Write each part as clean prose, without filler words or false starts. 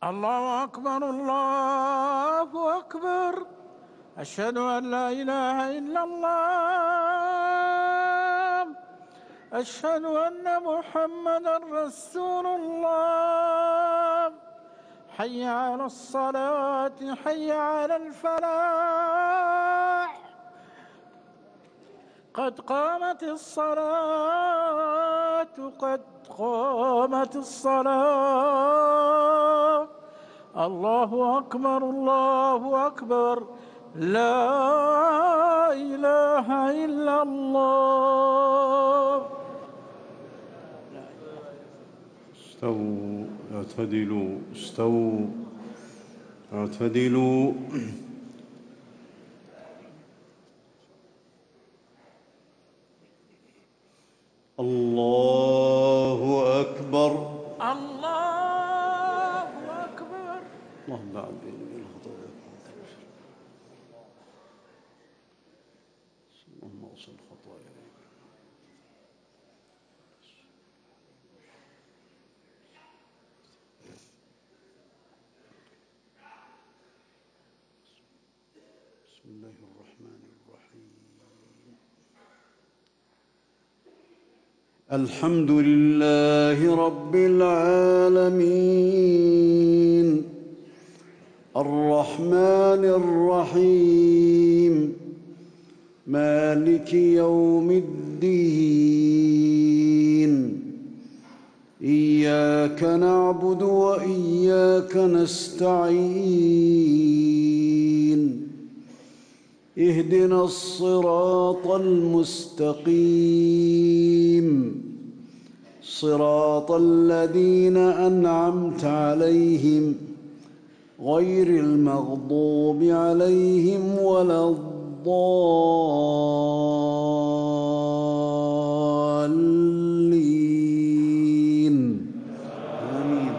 الله أكبر الله أكبر. أشهد أن لا إله إلا الله. أشهد أن محمدًا رسول الله. حي على الصلاة، حي على الفلاح. قد قامت الصلاة، قد قامت الصلاة. الله أكبر الله أكبر. لا إله إلا الله. استووا اعتدلوا، استووا اعتدلوا. الله أكبر. الله أكبر. اللهم بعد بيني وبين خطاياي، اللهم اغسل خطاياي. بسم الله الرحمن الرحيم. الحمد لله رب العالمين، الرحمن الرحيم، مالك يوم الدين. إياك نعبد وإياك نستعين. اهدنا الصراط المستقيم، صراط الذين أنعمت عليهم غير المغضوب عليهم ولا الضالين. آمين.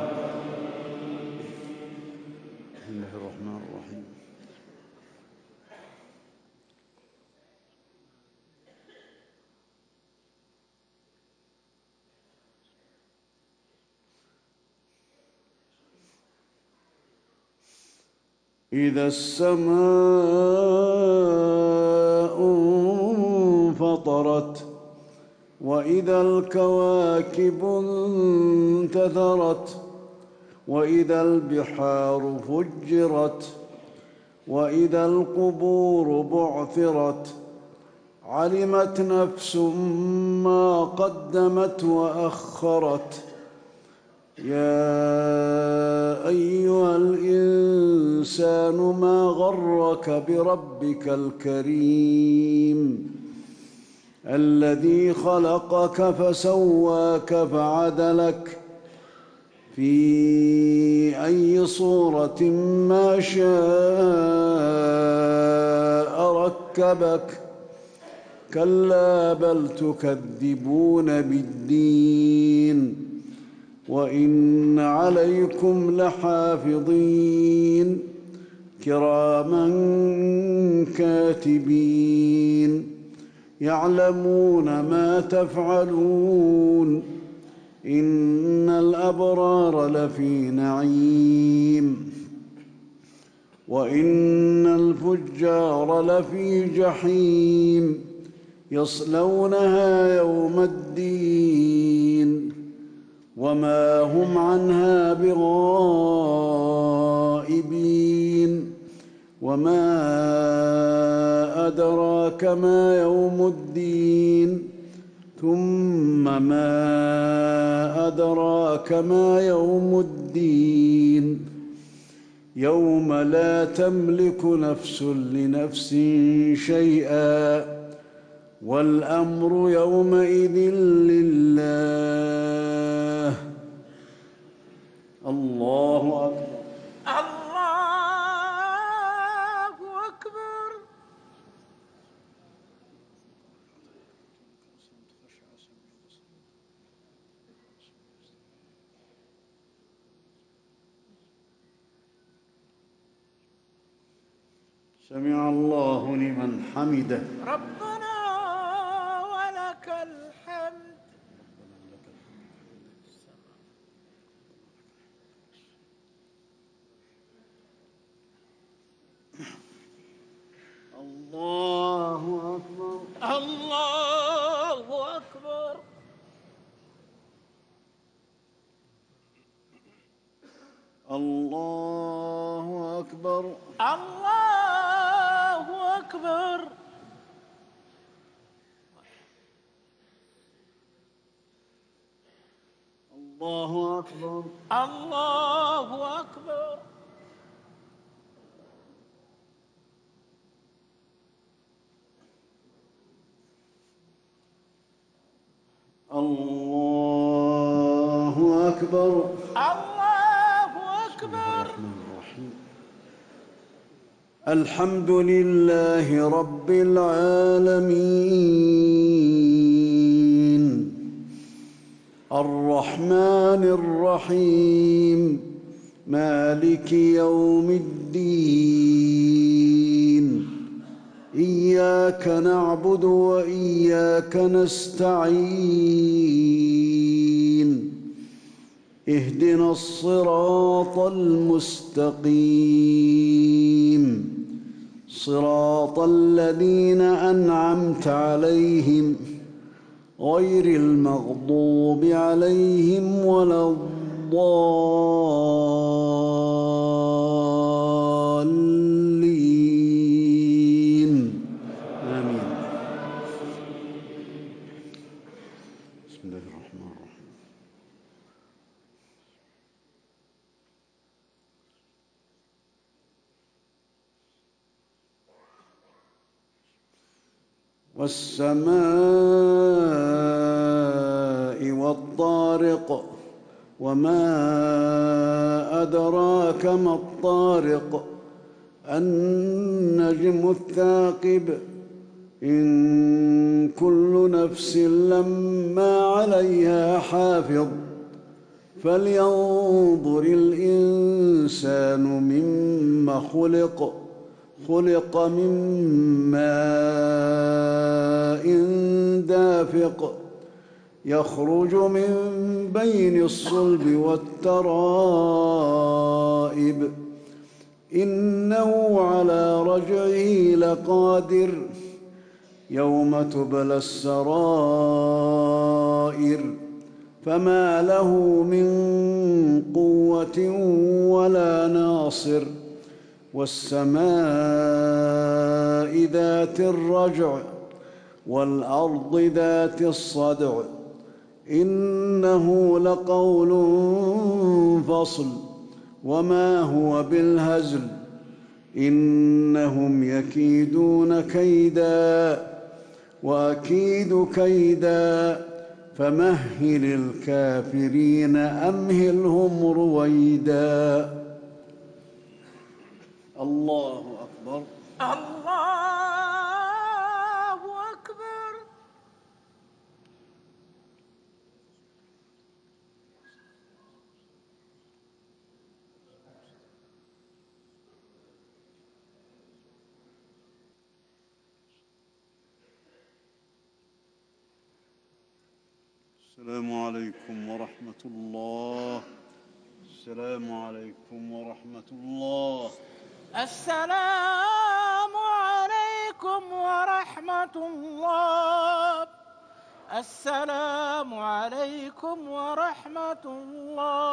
بسم الله الرحمن الرحيم. إذا السماء انفطرت، وإذا الكواكب انتثرت، وإذا البحار فجرت، وإذا القبور بعثرت، علمت نفس ما قدمت وأخرت. يا أيها الإنسان ما غرك بربك الكريم، الذي خلقك فسواك فعدلك في أي صورة ما شاء ركبك. كلا بل تكذبون بالدين، وإن عليكم لحافظين كراما كاتبين، يعلمون ما تفعلون. إن الأبرار لفي نعيم، وإن الفجار لفي جحيم، يصلونها يوم الدين، وما هم عنها بغائبين. وما أدراك ما يوم الدين، ثم ما أدراك ما يوم الدين. يوم لا تملك نفس لنفس شيئا، والأمر يومئذ لله. الله أكبر. الله أكبر. سمع الله لمن حمده. ربنا ولك الحمد. الله أكبر. الله أكبر. الله أكبر. الله أكبر. الله أكبر. الله أكبر. الرحمن الرحيم. الحمد لله رب العالمين الرحمن الرحيم مالك يوم الدين إياك نعبد وإياك نستعين اهدنا الصراط المستقيم صراط الذين أنعمت عليهم غير المغضوب عليهم ولا الضالين آمين. بسم الله الرحمن الرحيم. والسماء والطارق وما أدراك ما الطارق النجم الثاقب إن كل نفس لما عليها حافظ فلينظر الإنسان مما خلق من ماء دافق يخرج من بين الصلب والترائب إنه على رجعه لقادر يوم تبلى السرائر فما له من قوة ولا ناصر والسماء ذات الرجع والأرض ذات الصدع إنه لقول فصل وما هو بالهزل إنهم يكيدون كيدا وأكيد كيدا فمهل الكافرين أمهلهم رويدا. الله أكبر. الله أكبر. السلام عليكم ورحمة الله. السلام عليكم ورحمة الله. السلام عليكم ورحمة الله. السلام عليكم ورحمة الله.